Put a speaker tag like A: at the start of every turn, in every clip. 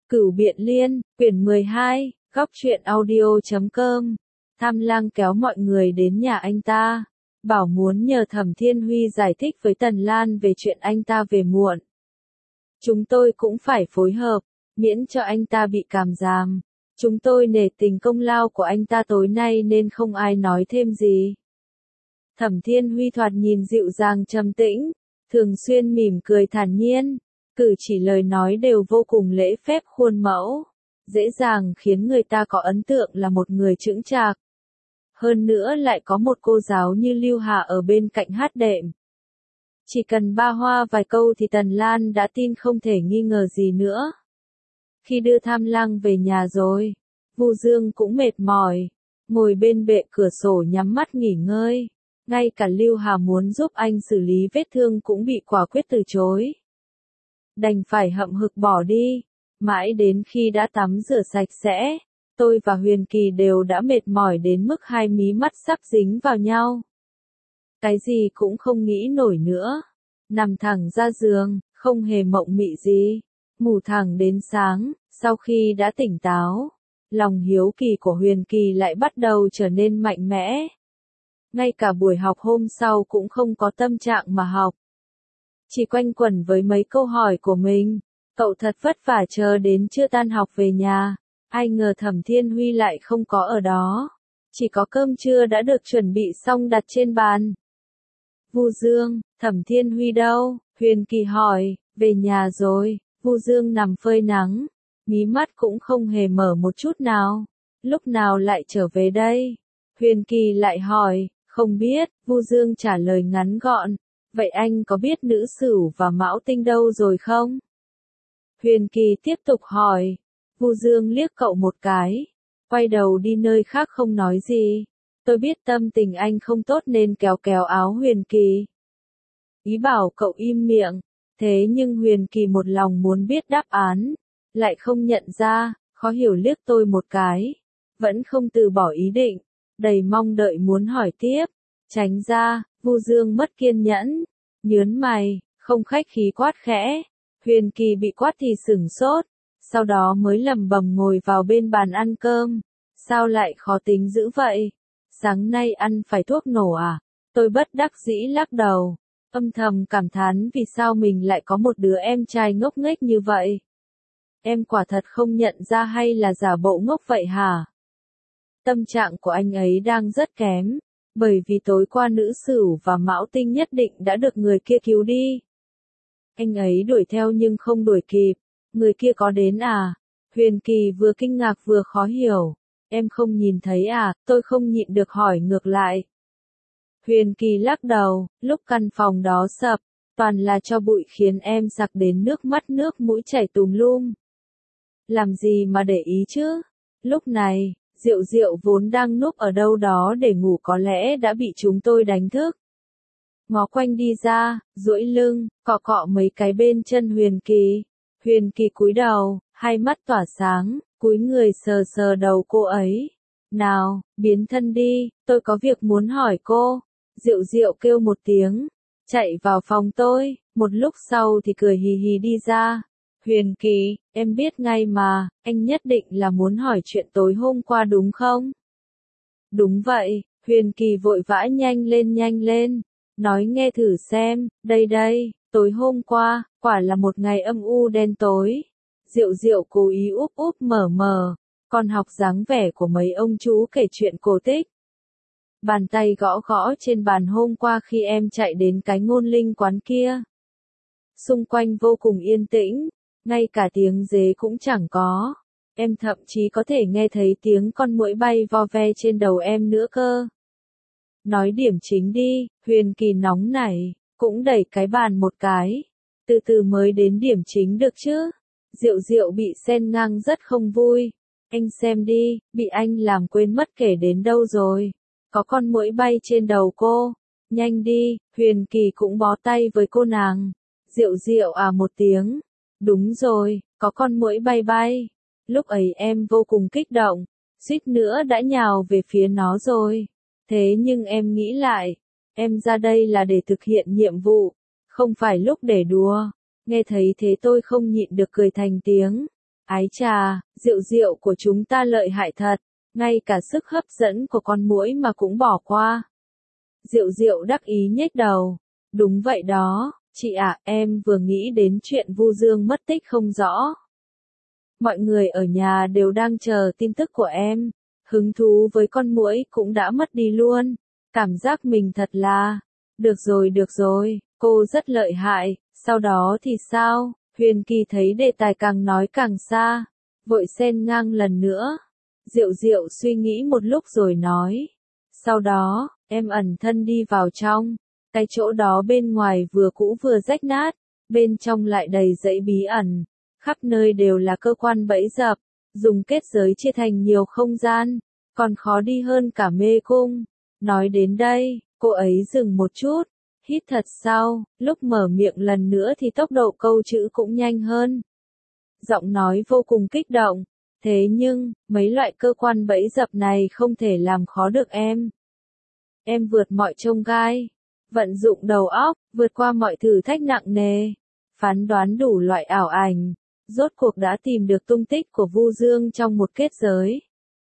A: Cửu Biện Liên, quyển 12, góc truyện audio.com. Tham Lang kéo mọi người đến nhà anh ta, bảo muốn nhờ Thẩm Thiên Huy giải thích với Tần Lan về chuyện anh ta về muộn. Chúng tôi cũng phải phối hợp, miễn cho anh ta bị cảm giam. Chúng tôi nể tình công lao của anh ta tối nay nên không ai nói thêm gì. Thẩm Thiên Huy thoạt nhìn dịu dàng trầm tĩnh, thường xuyên mỉm cười thản nhiên, cử chỉ lời nói đều vô cùng lễ phép khuôn mẫu, dễ dàng khiến người ta có ấn tượng là một người chững chạc. Hơn nữa lại có một cô giáo như Lưu Hà ở bên cạnh hát đệm. Chỉ cần ba hoa vài câu thì Tần Lan đã tin không thể nghi ngờ gì nữa. Khi đưa Tham Lang về nhà rồi, Vu Dương cũng mệt mỏi, ngồi bên bệ cửa sổ nhắm mắt nghỉ ngơi. Ngay cả Lưu Hà muốn giúp anh xử lý vết thương cũng bị quả quyết từ chối. Đành phải hậm hực bỏ đi, mãi đến khi đã tắm rửa sạch sẽ, tôi và Huyền Kỳ đều đã mệt mỏi đến mức hai mí mắt sắp dính vào nhau. Cái gì cũng không nghĩ nổi nữa, nằm thẳng ra giường, không hề mộng mị gì, ngủ thẳng đến sáng. Sau khi đã tỉnh táo, lòng hiếu kỳ của Huyền Kỳ lại bắt đầu trở nên mạnh mẽ. Ngay cả buổi học hôm sau cũng không có tâm trạng mà học. Chỉ quanh quẩn với mấy câu hỏi của mình, cậu thật vất vả chờ đến chưa tan học về nhà, ai ngờ Thẩm Thiên Huy lại không có ở đó, chỉ có cơm trưa đã được chuẩn bị xong đặt trên bàn. Vu Dương, Thẩm Thiên Huy đâu? Huyền Kỳ hỏi. Về nhà rồi. Vu Dương nằm phơi nắng, mí mắt cũng không hề mở một chút nào. Lúc nào lại trở về đây? Huyền Kỳ lại hỏi. Không biết, Vu Dương trả lời ngắn gọn. Vậy anh có biết Nữ Sửu và Mão Tinh đâu rồi không? Huyền Kỳ tiếp tục hỏi. Vu Dương liếc cậu một cái, quay đầu đi nơi khác không nói gì. Tôi biết tâm tình anh không tốt nên kéo kéo áo Huyền Kỳ, ý bảo cậu im miệng. Thế nhưng Huyền Kỳ một lòng muốn biết đáp án, lại không nhận ra, khó hiểu liếc tôi một cái, vẫn không từ bỏ ý định, đầy mong đợi muốn hỏi tiếp. Tránh ra. Vu Dương mất kiên nhẫn, nhớn mày, không khách khí quát khẽ. Huyền Kỳ bị quát thì sửng sốt, sau đó mới lẩm bẩm ngồi vào bên bàn ăn cơm. Sao lại khó tính dữ vậy? Sáng nay ăn phải thuốc nổ à? Tôi bất đắc dĩ lắc đầu, âm thầm cảm thán vì sao mình lại có một đứa em trai ngốc nghếch như vậy. Em quả thật không nhận ra hay là giả bộ ngốc vậy hả? Tâm trạng của anh ấy đang rất kém, bởi vì tối qua Nữ Sửu và Mão Tinh nhất định đã được người kia cứu đi. Anh ấy đuổi theo nhưng không đuổi kịp. Người kia có đến à? Huyền Kỳ vừa kinh ngạc vừa khó hiểu. Em không nhìn thấy à? Tôi không nhịn được hỏi ngược lại. Huyền Kỳ lắc đầu, lúc căn phòng đó sập, toàn là tro bụi khiến em sặc đến nước mắt nước mũi chảy tùm lum. Làm gì mà để ý chứ? Lúc này, Diệu Diệu vốn đang núp ở đâu đó để ngủ có lẽ đã bị chúng tôi đánh thức. Ngó quanh đi ra, duỗi lưng, cọ cọ mấy cái bên chân Huyền Kỳ. Huyền Kỳ cúi đầu, hai mắt tỏa sáng, cúi người sờ sờ đầu cô ấy. Nào, biến thân đi, tôi có việc muốn hỏi cô. Diệu Diệu kêu một tiếng, chạy vào phòng tôi, một lúc sau thì cười hì hì đi ra. Huyền Kỳ, em biết ngay mà, anh nhất định là muốn hỏi chuyện tối hôm qua đúng không? Đúng vậy. Huyền Kỳ vội vã nhanh lên, nói nghe thử xem. Đây, tối hôm qua, quả là một ngày âm u đen tối. Diệu Diệu cố ý úp úp mở, còn học dáng vẻ của mấy ông chú kể chuyện cổ tích. Bàn tay gõ gõ trên bàn hôm qua khi em chạy đến cái Ngôn Linh quán kia. Xung quanh vô cùng yên tĩnh, ngay cả tiếng dế cũng chẳng có. Em thậm chí có thể nghe thấy tiếng con muỗi bay vo ve trên đầu em nữa cơ. Nói điểm chính đi. Huyền Kỳ nóng nảy, cũng đẩy cái bàn một cái. Từ từ mới đến điểm chính được chứ. Diệu Diệu bị xen ngang rất không vui. Anh xem đi, bị anh làm quên mất kể đến đâu rồi. Có con muỗi bay trên đầu cô. Nhanh đi. Huyền Kỳ cũng bó tay với cô nàng. Diệu Diệu à một tiếng. Đúng rồi, có con muỗi bay. Lúc ấy em vô cùng kích động, suýt nữa đã nhào về phía nó rồi. Thế nhưng em nghĩ lại, em ra đây là để thực hiện nhiệm vụ, không phải lúc để đùa. Nghe thấy thế tôi không nhịn được cười thành tiếng. Ái chà, rượu rượu của chúng ta lợi hại thật, ngay cả sức hấp dẫn của con muỗi mà cũng bỏ qua. Diệu Diệu đắc ý nhếch đầu. Đúng vậy đó, chị ạ, em vừa nghĩ đến chuyện Vu Dương mất tích không rõ. Mọi người ở nhà đều đang chờ tin tức của em. Hứng thú với con muỗi cũng đã mất đi luôn. Cảm giác mình thật là... Được rồi, cô rất lợi hại, sau đó thì sao? Huyền Kỳ thấy đề tài càng nói càng xa, vội xen ngang lần nữa. Diệu Diệu suy nghĩ một lúc rồi nói. Sau đó, em ẩn thân đi vào trong. Cái chỗ đó bên ngoài vừa cũ vừa rách nát, bên trong lại đầy dãy bí ẩn. Khắp nơi đều là cơ quan bẫy dập, dùng kết giới chia thành nhiều không gian, còn khó đi hơn cả mê cung. Nói đến đây, cô ấy dừng một chút, hít thật sâu, lúc mở miệng lần nữa thì tốc độ câu chữ cũng nhanh hơn. Giọng nói vô cùng kích động, thế nhưng, mấy loại cơ quan bẫy dập này không thể làm khó được em. Em vượt mọi chông gai, vận dụng đầu óc, vượt qua mọi thử thách nặng nề, phán đoán đủ loại ảo ảnh, rốt cuộc đã tìm được tung tích của Vu Dương trong một kết giới.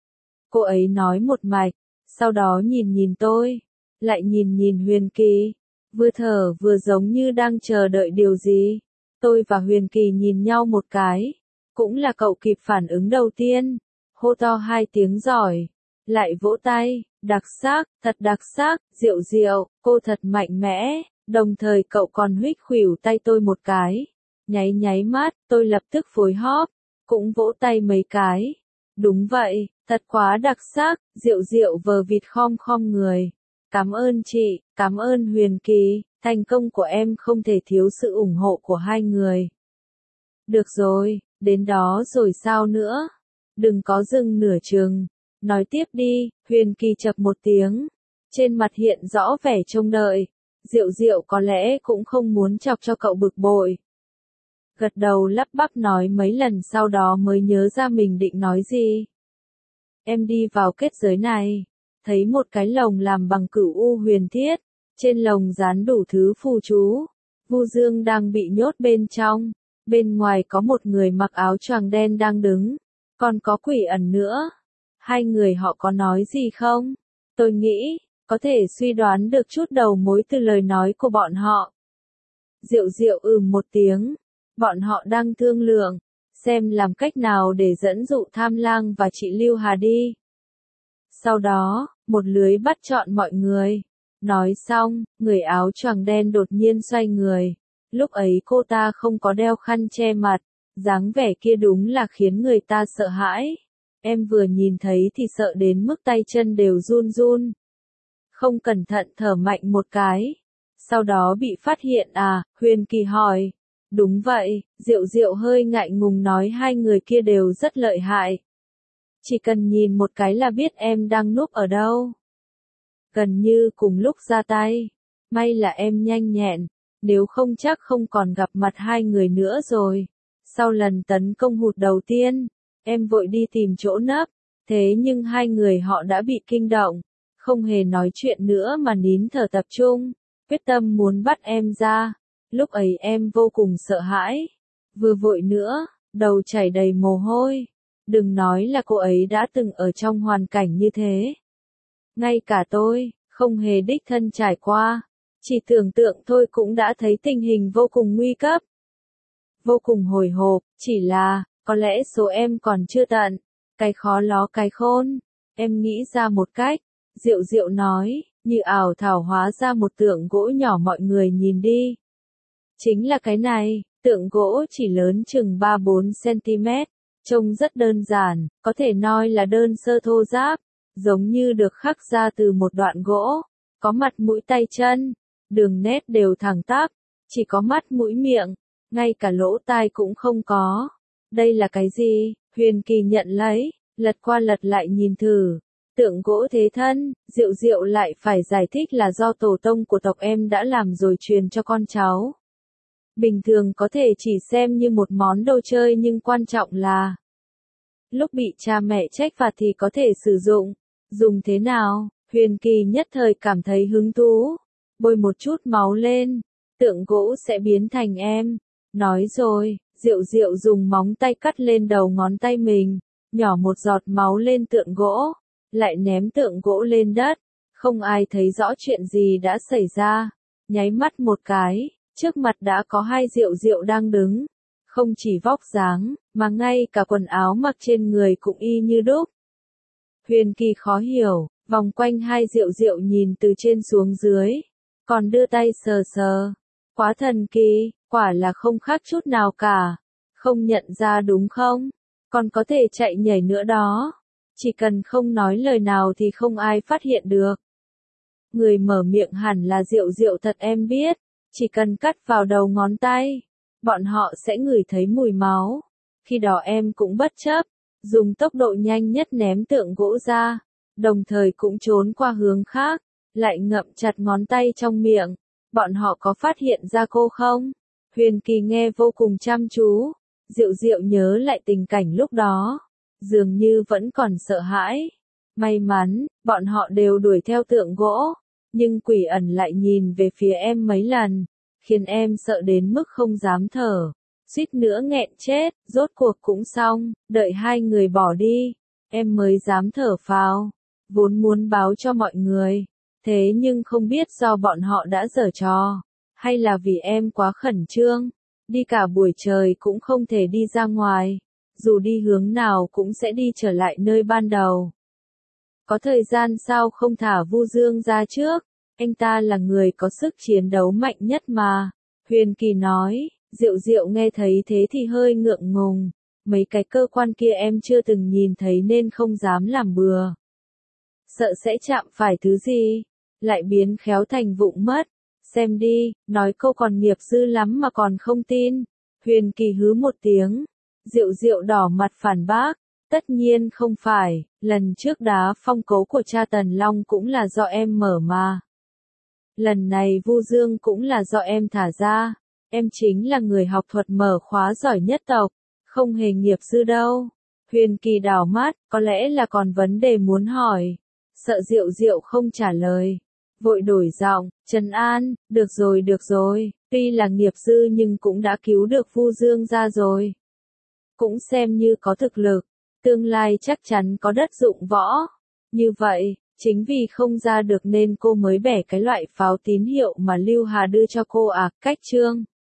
A: Cô ấy nói một mạch, sau đó nhìn tôi, lại nhìn Huyền Kỳ, vừa thở vừa giống như đang chờ đợi điều gì. Tôi và Huyền Kỳ nhìn nhau một cái, cũng là cậu kịp phản ứng đầu tiên, hô to 2 tiếng giỏi, lại vỗ tay, đặc sắc, thật đặc sắc, Diệu Diệu, cô thật mạnh mẽ, đồng thời cậu còn huých khuỷu tay tôi một cái, nháy mắt, tôi lập tức phối hóp, cũng vỗ tay mấy cái. Đúng vậy, thật quá đặc sắc, Diệu Diệu vờ vịt khom người. Cảm ơn chị, cảm ơn Huyền Kỳ, thành công của em không thể thiếu sự ủng hộ của hai người. Được rồi, đến đó rồi sao nữa? Đừng có dừng nửa chừng. Nói tiếp đi, Huyền Kỳ chập một tiếng. Trên mặt hiện rõ vẻ trông đợi. Diệu Diệu có lẽ cũng không muốn chọc cho cậu bực bội. Gật đầu lắp bắp nói mấy lần sau đó mới nhớ ra mình định nói gì. Em đi vào kết giới này, thấy một cái lồng làm bằng cửu u huyền thiết, trên lồng dán đủ thứ phù chú. Vu Dương đang bị nhốt bên trong, bên ngoài có một người mặc áo choàng đen đang đứng, còn có quỷ ẩn nữa. Hai người họ có nói gì không? Tôi nghĩ, có thể suy đoán được chút đầu mối từ lời nói của bọn họ. Diệu Diệu một tiếng, bọn họ đang thương lượng, xem làm cách nào để dẫn dụ Tham Lang và chị Lưu Hà đi. Sau đó, một lưới bắt trọn mọi người. Nói xong, người áo choàng đen đột nhiên xoay người. Lúc ấy cô ta không có đeo khăn che mặt, dáng vẻ kia đúng là khiến người ta sợ hãi. Em vừa nhìn thấy thì sợ đến mức tay chân đều run run. Không cẩn thận thở mạnh một cái. Sau đó bị phát hiện à, Huyền Kỳ hỏi. Đúng vậy, Diệu Diệu hơi ngại ngùng nói hai người kia đều rất lợi hại. Chỉ cần nhìn một cái là biết em đang núp ở đâu. Gần như cùng lúc ra tay. May là em nhanh nhẹn, nếu không chắc không còn gặp mặt hai người nữa rồi. Sau lần tấn công hụt đầu tiên, em vội đi tìm chỗ nấp, thế nhưng hai người họ đã bị kinh động, không hề nói chuyện nữa mà nín thở tập trung, quyết tâm muốn bắt em ra. Lúc ấy em vô cùng sợ hãi, vừa vội nữa, đầu chảy đầy mồ hôi. Đừng nói là cô ấy đã từng ở trong hoàn cảnh như thế. Ngay cả tôi, không hề đích thân trải qua, chỉ tưởng tượng thôi cũng đã thấy tình hình vô cùng nguy cấp. Vô cùng hồi hộp, chỉ là, có lẽ số em còn chưa tận, cái khó ló cái khôn. Em nghĩ ra một cách, Diệu Diệu nói, như ảo thảo hóa ra một tượng gỗ nhỏ mọi người nhìn đi. Chính là cái này, tượng gỗ chỉ lớn chừng 3-4 cm, trông rất đơn giản, có thể nói là đơn sơ thô ráp, giống như được khắc ra từ một đoạn gỗ, có mặt mũi tay chân, đường nét đều thẳng tắp, chỉ có mắt mũi miệng, ngay cả lỗ tai cũng không có. Đây là cái gì? Huyền Kỳ nhận lấy, lật qua lật lại nhìn thử. Tượng gỗ thế thân, Diệu Diệu lại phải giải thích là do tổ tông của tộc em đã làm rồi truyền cho con cháu. Bình thường có thể chỉ xem như một món đồ chơi nhưng quan trọng là lúc bị cha mẹ trách phạt thì có thể sử dụng. Dùng thế nào? Huyền Kỳ nhất thời cảm thấy hứng thú. Bôi một chút máu lên, tượng gỗ sẽ biến thành em. Nói rồi, Diệu Diệu dùng móng tay cắt lên đầu ngón tay mình, nhỏ một giọt máu lên tượng gỗ, lại ném tượng gỗ lên đất. Không ai thấy rõ chuyện gì đã xảy ra. Nháy mắt một cái, trước mặt đã có hai Diệu Diệu đang đứng. Không chỉ vóc dáng, mà ngay cả quần áo mặc trên người cũng y như đúc. Huyền Kỳ khó hiểu, vòng quanh hai Diệu Diệu nhìn từ trên xuống dưới, còn đưa tay sờ sờ. Quá thần kỳ, quả là không khác chút nào cả. Không nhận ra đúng không? Còn có thể chạy nhảy nữa đó. Chỉ cần không nói lời nào thì không ai phát hiện được. Người mở miệng hẳn là Diệu Diệu thật em biết. Chỉ cần cắt vào đầu ngón tay, bọn họ sẽ ngửi thấy mùi máu. Khi đó em cũng bất chấp, dùng tốc độ nhanh nhất ném tượng gỗ ra, đồng thời cũng trốn qua hướng khác, lại ngậm chặt ngón tay trong miệng. Bọn họ có phát hiện ra cô không? Huyền Kỳ nghe vô cùng chăm chú. Diệu Diệu nhớ lại tình cảnh lúc đó, dường như vẫn còn sợ hãi. May mắn, bọn họ đều đuổi theo tượng gỗ, nhưng Quỷ Ẩn lại nhìn về phía em mấy lần, khiến em sợ đến mức không dám thở, suýt nữa nghẹn chết. Rốt cuộc cũng xong, đợi hai người bỏ đi, em mới dám thở phào. Vốn muốn báo cho mọi người, thế nhưng không biết do bọn họ đã giở trò, hay là vì em quá khẩn trương, đi cả buổi trời cũng không thể đi ra ngoài, dù đi hướng nào cũng sẽ đi trở lại nơi ban đầu. Có thời gian sao không thả Vu Dương ra trước, anh ta là người có sức chiến đấu mạnh nhất mà. Huyền Kỳ nói. Diệu Diệu nghe thấy thế thì hơi ngượng ngùng, mấy cái cơ quan kia em chưa từng nhìn thấy nên không dám làm bừa. Sợ sẽ chạm phải thứ gì, lại biến khéo thành vụng mất. Xem đi, nói câu còn nghiệp dư lắm mà còn không tin. Huyền Kỳ hứ một tiếng. Diệu Diệu đỏ mặt phản bác. Tất nhiên không phải, lần trước đá phong cấu của cha Tần Long cũng là do em mở mà. Lần này Vu Dương cũng là do em thả ra. Em chính là người học thuật mở khóa giỏi nhất tộc, không hề nghiệp dư đâu. Huyền Kỳ đảo mắt, có lẽ là còn vấn đề muốn hỏi. Sợ Diệu Diệu không trả lời. Vội đổi giọng, trấn an, được rồi, tuy là nghiệp dư nhưng cũng đã cứu được Vu Dương ra rồi. Cũng xem như có thực lực, tương lai chắc chắn có đất dụng võ. Như vậy, chính vì không ra được nên cô mới bẻ cái loại pháo tín hiệu mà Lưu Hà đưa cho cô à. Cách chương